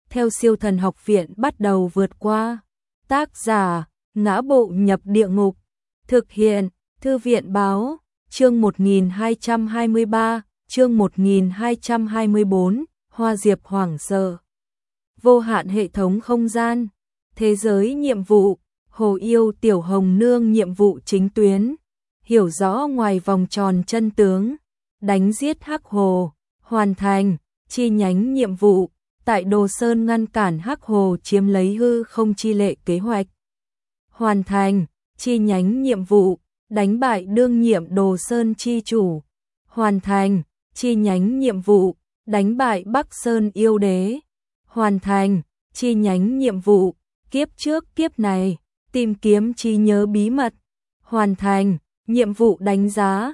theo Siêu Thần Học Viện bắt đầu vượt qua. Tác giả: Ngã Bộ Nhập Địa Ngục. Thực hiện: Thư viện báo. Chương 1223, chương 1224, Hoa Diệp hoảng sợ. Vô hạn hệ thống không gian. Thế giới nhiệm vụ. Hồ Yêu Tiểu Hồng Nương nhiệm vụ chính tuyến. Hiểu rõ ngoài vòng tròn chân tướng. Đánh giết Hắc Hồ. Hoàn thành. Chi nhánh nhiệm vụ. Tại Đồ Sơn ngăn cản Hắc Hồ chiếm lấy hư không chi lệ kế hoạch. Hoàn thành. Chi nhánh nhiệm vụ. Đánh bại đương nhiệm Đồ Sơn chi chủ. Hoàn thành. Chi nhánh nhiệm vụ. Đánh bại Bắc Sơn yêu đế. Hoàn thành. Chi nhánh nhiệm vụ. Kiếp trước kiếp này. Tìm kiếm trí nhớ bí mật. Hoàn thành. Nhiệm vụ đánh giá.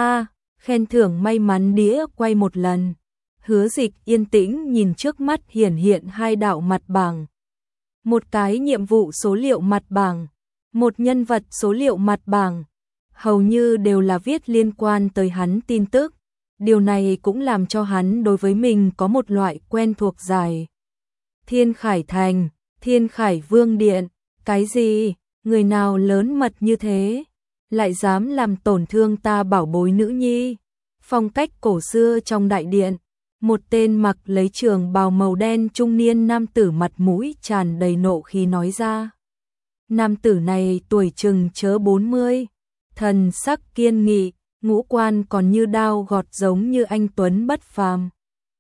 Khen thưởng may mắn đĩa quay một lần. Hứa Dịch yên tĩnh nhìn trước mắt hiện hai đạo mặt bảng. Một cái nhiệm vụ số liệu mặt bảng. Một nhân vật số liệu mặt bảng. Hầu như đều là viết liên quan tới hắn tin tức. Điều này cũng làm cho hắn đối với mình có một loại quen thuộc dài. Thiên Khải Thành, Thiên Khải Vương Điện. Cái gì? Người nào lớn mật như thế? Lại dám làm tổn thương ta bảo bối nữ nhi? Phong cách cổ xưa trong đại điện. Một tên mặc lấy trường bào màu đen trung niên nam tử mặt mũi tràn đầy nộ khí nói ra. Nam tử này tuổi chừng chớ 40, thần sắc kiên nghị, ngũ quan còn như đao gọt giống như anh tuấn bất phàm.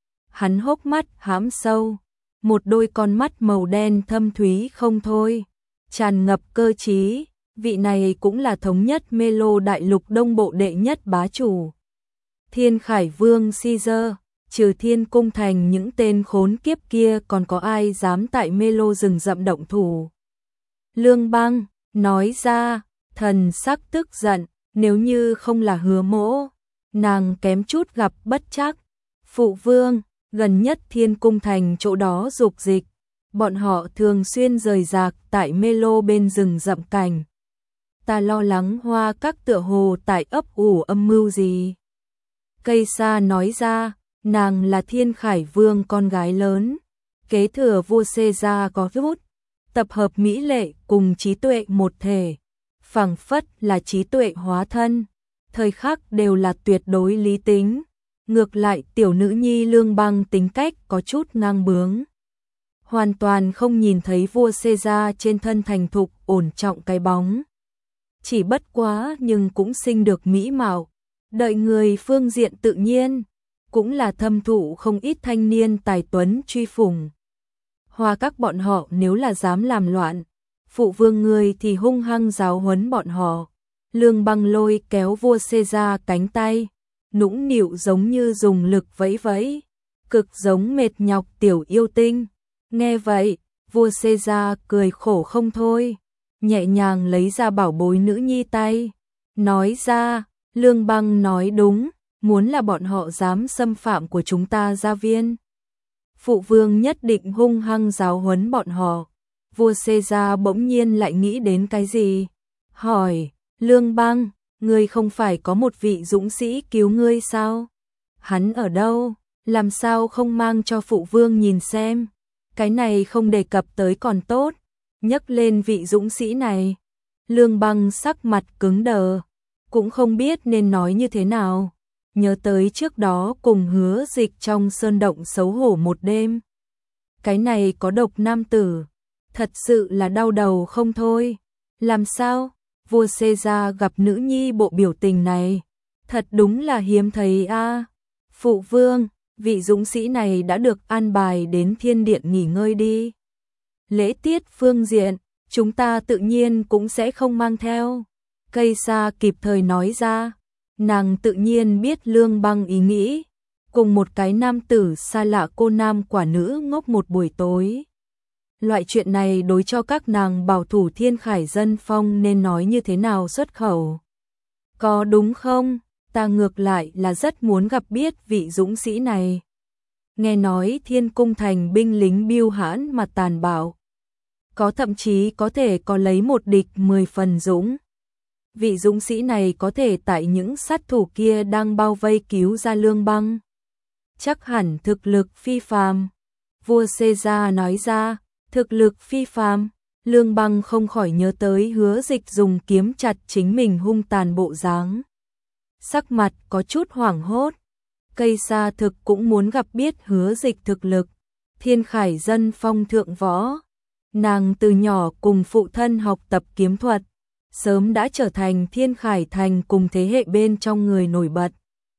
Hắn hốc mắt hãm sâu, một đôi con mắt màu đen thâm thúy không thôi, tràn ngập cơ trí. Vị này cũng là thống nhất Melo đại lục đông bộ đệ nhất bá chủ. Thiên Khải Vương Caesar. Trừ Thiên Cung Thành những tên khốn kiếp kia còn có ai dám tại Melo rừng rậm động thủ? Lương Băng nói ra, thần sắc tức giận, nếu như không là Hứa Mỗ, nàng kém chút gặp bất trắc. Phụ vương, gần nhất Thiên Cung Thành chỗ đó dục dịch, bọn họ thường xuyên rời rạc tại Melo bên rừng rậm cảnh. Ta lo lắng Hoa Các tựa hồ tại ấp ủ âm mưu gì. Cây Sa nói ra, nàng là Thiên Khải Vương con gái lớn, kế thừa vua Caesar có rút, tập hợp mỹ lệ cùng trí tuệ một thể, phảng phất là trí tuệ hóa thân, thời khắc đều là tuyệt đối lý tính. Ngược lại tiểu nữ nhi Lương Băng tính cách có chút ngang bướng, hoàn toàn không nhìn thấy vua Caesar trên thân thành thục ổn trọng cái bóng. Chỉ bất quá nhưng cũng sinh được mỹ mạo, đợi người phương diện tự nhiên, cũng là thâm thụ không ít thanh niên tài tuấn truy phủng. Hoa Các bọn họ nếu là dám làm loạn, phụ vương người thì hung hăng giáo huấn bọn họ. Lương Băng lôi kéo vua Caesar cánh tay, nũng nịu giống như dùng lực vẫy vẫy, cực giống mệt nhọc tiểu yêu tinh. Nghe vậy, vua Caesar cười khổ không thôi, nhẹ nhàng lấy ra bảo bối nữ nhi tay, nói ra, Lương Băng nói đúng, muốn là bọn họ dám xâm phạm của chúng ta gia viên, phụ vương nhất định hung hăng giáo huấn bọn họ. Vua Caesar bỗng nhiên lại nghĩ đến cái gì, hỏi, Lương Băng, ngươi không phải có một vị dũng sĩ cứu ngươi sao? Hắn ở đâu? Làm sao không mang cho phụ vương nhìn xem? Cái này không đề cập tới còn tốt, nhắc lên vị dũng sĩ này. Lương Băng sắc mặt cứng đờ, cũng không biết nên nói như thế nào. Nhớ tới trước đó cùng Hứa Dịch trong sơn động xấu hổ một đêm. Cái này có độc nam tử, thật sự là đau đầu không thôi. Làm sao? Vua Caesar gặp nữ nhi bộ biểu tình này, thật đúng là hiếm thấy a. Phụ vương, vị dũng sĩ này đã được an bài đến thiên điện nghỉ ngơi đi. Lễ tiết phương diện, chúng ta tự nhiên cũng sẽ không mang theo. Cây Sa kịp thời nói ra, nàng tự nhiên biết Lương Băng ý nghĩ, cùng một cái nam tử xa lạ cô nam quả nữ ngốc một buổi tối. Loại chuyện này đối cho các nàng bảo thủ Thiên Khải dân phong nên nói như thế nào xuất khẩu. Có đúng không? Ta ngược lại là rất muốn gặp biết vị dũng sĩ này. Nghe nói Thiên Cung Thành binh lính biêu hãn mà tàn bạo, có thậm chí có thể có lấy một địch 10 phần dũng. Vị dũng sĩ này có thể tại những sát thủ kia đang bao vây cứu ra Lương Băng, chắc hẳn thực lực phi phàm. Vua Caesar nói ra, thực lực phi phàm. Lương Băng không khỏi nhớ tới Hứa Dịch dùng kiếm chặt chính mình hung tàn bộ dáng. Sắc mặt có chút hoảng hốt. Cây sa thực cũng muốn gặp biết Hứa Dịch thực lực. Thiên Khải dân phong thượng võ. Nàng từ nhỏ cùng phụ thân học tập kiếm thuật, sớm đã trở thành Thiên Khải thành cùng thế hệ bên trong người nổi bật.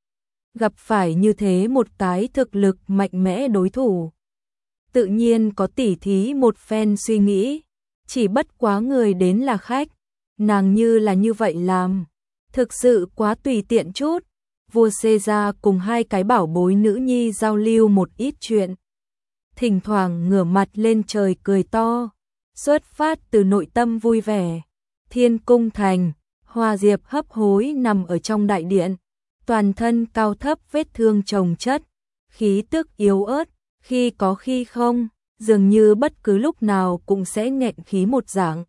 Gặp phải như thế một cái thực lực mạnh mẽ đối thủ, tự nhiên có tỉ thí một phen suy nghĩ, chỉ bất quá người đến là khách, nàng như vậy làm, thực sự quá tùy tiện chút. Vua Caesar cùng hai cái bảo bối nữ nhi giao lưu một ít chuyện, thỉnh thoảng ngửa mặt lên trời cười to, xuất phát từ nội tâm vui vẻ. Thiên Cung thành, Hoa Diệp hấp hối nằm ở trong đại điện, toàn thân cao thấp vết thương chồng chất, khí tức yếu ớt, khi có khi không, dường như bất cứ lúc nào cũng sẽ nghẹn khí một dạng.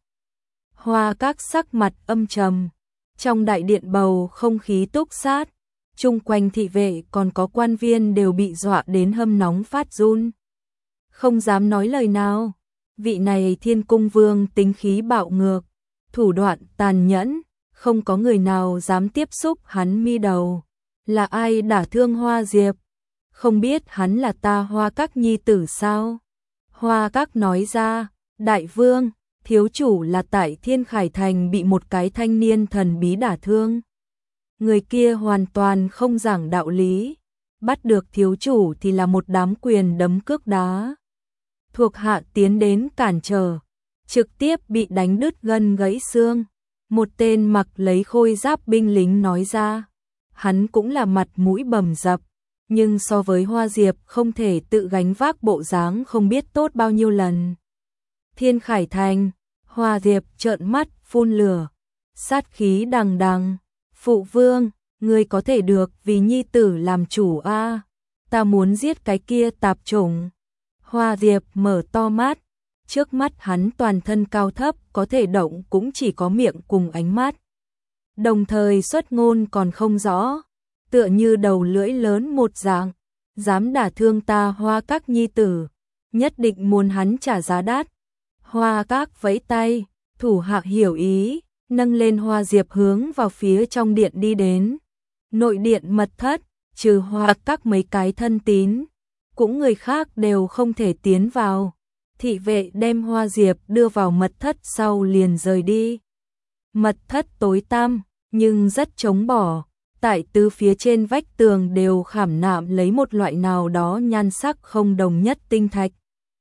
Hoa Các sắc mặt âm trầm, trong đại điện bầu không khí túc sát, chung quanh thị vệ còn có quan viên đều bị dọa đến hâm nóng phát run. Không dám nói lời nào, vị này Thiên Cung Vương tính khí bạo ngược, thủ đoạn tàn nhẫn, không có người nào dám tiếp xúc hắn mi đầu. Là ai đả thương Hoa Diệp? Không biết hắn là ta Hoa Các nhi tử sao? Hoa Các nói ra, đại vương, thiếu chủ là tại Thiên Khải thành bị một cái thanh niên thần bí đả thương. Người kia hoàn toàn không giảng đạo lý, bắt được thiếu chủ thì là một đám quyền đấm cước đá. Thuộc hạ tiến đến cản trở, trực tiếp bị đánh đứt gân gãy xương. Một tên mặc lấy khôi giáp binh lính nói ra, hắn cũng là mặt mũi bầm dập, nhưng so với Hoa Diệp không thể tự gánh vác bộ dáng không biết tốt bao nhiêu lần. Thiên Khải thành, Hoa Diệp trợn mắt phun lửa, sát khí đằng đằng. Phụ vương, ngươi có thể được vì nhi tử làm chủ a, ta muốn giết cái kia tạp chủng. Hoa Diệp mở to mắt, trước mắt hắn toàn thân cao thấp, có thể động cũng chỉ có miệng cùng ánh mắt. Đồng thời xuất ngôn còn không rõ, tựa như đầu lưỡi lớn một dạng, dám đả thương ta Hoa Các nhi tử, nhất định muốn hắn trả giá đắt. Hoa Các vẫy tay, thủ hạ hiểu ý, nâng lên Hoa Diệp hướng vào phía trong điện đi đến. Nội điện mật thất, trừ Hoa Các mấy cái thân tín, cũng người khác đều không thể tiến vào. Thị vệ đem Hoa Diệp đưa vào mật thất sau liền rời đi. Mật thất tối tăm, nhưng rất trống bỏ, tại tứ phía trên vách tường đều khảm nạm lấy một loại nào đó nhan sắc không đồng nhất tinh thạch.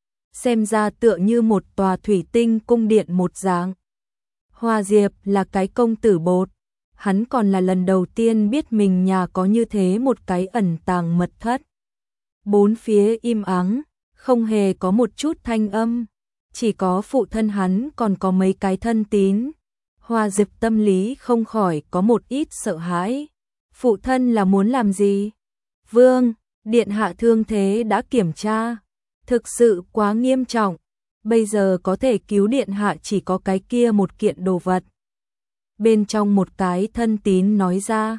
Xem ra tựa như một tòa thủy tinh cung điện một dạng. Hoa Diệp là cái công tử bột, hắn còn là lần đầu tiên biết mình nhà có như thế một cái ẩn tàng mật thất. Bốn phía im ắng, không hề có một chút thanh âm, chỉ có phụ thân hắn còn có mấy cái thân tín. Hoa Diệp tâm lý không khỏi có một ít sợ hãi. Phụ thân là muốn làm gì? Vương, điện hạ thương thế đã kiểm tra, thực sự quá nghiêm trọng, bây giờ có thể cứu điện hạ chỉ có cái kia một kiện đồ vật. Bên trong một cái thân tín nói ra,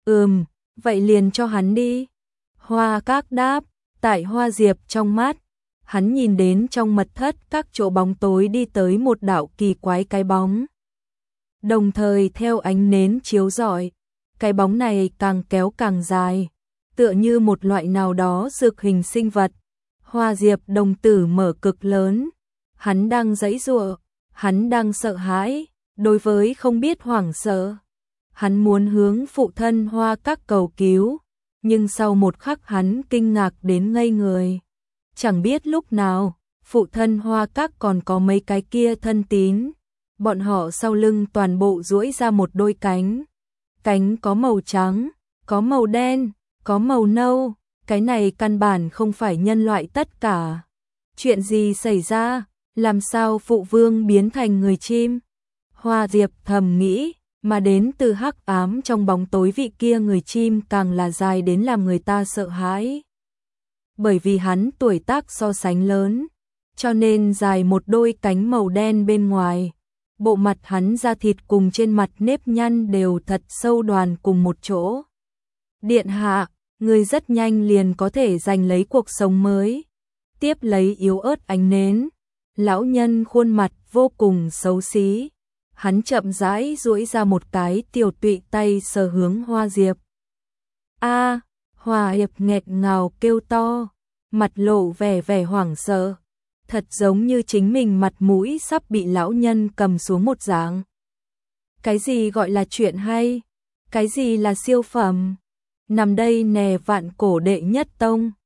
vậy liền cho hắn đi. Hoa Các đáp, tại Hoa Diệp trong mắt, hắn nhìn đến trong mật thất các chỗ bóng tối đi tới một đạo kỳ quái cái bóng. Đồng thời theo ánh nến chiếu rọi, cái bóng này càng kéo càng dài, tựa như một loại nào đó dược hình sinh vật. Hoa Diệp đồng tử mở cực lớn, hắn đang giãy giụa, hắn đang sợ hãi, đối với không biết hoảng sợ. Hắn muốn hướng phụ thân Hoa Các cầu cứu, nhưng sau một khắc hắn kinh ngạc đến ngây người. Chẳng biết lúc nào, phụ thân Hoa Các còn có mấy cái kia thân tín, bọn họ sau lưng toàn bộ duỗi ra một đôi cánh. Cánh có màu trắng, có màu đen, có màu nâu, cái này căn bản không phải nhân loại tất cả. Chuyện gì xảy ra, làm sao phụ vương biến thành người chim? Hoa Diệp thầm nghĩ, mà đến từ hắc ám trong bóng tối vị kia người chim càng là dài đến làm người ta sợ hãi. Bởi vì hắn tuổi tác so sánh lớn, cho nên dài một đôi cánh màu đen bên ngoài. Bộ mặt hắn da thịt cùng trên mặt nếp nhăn đều thật sâu đoàn cùng một chỗ. Điện hạ, người rất nhanh liền có thể giành lấy cuộc sống mới. tiếp lấy yếu ớt ánh nến. Lão nhân khuôn mặt vô cùng xấu xí, hắn chậm rãi duỗi ra một cái tiểu tụy tay sờ hướng Hoa Diệp. A, Hoa Diệp nghẹt ngào kêu to, mặt lộ vẻ hoảng sợ, thật giống như chính mình mặt mũi sắp bị lão nhân cầm xuống một dạng. Cái gì gọi là chuyện hay? Cái gì là siêu phẩm? Nằm đây nè, vạn cổ đệ nhất tông,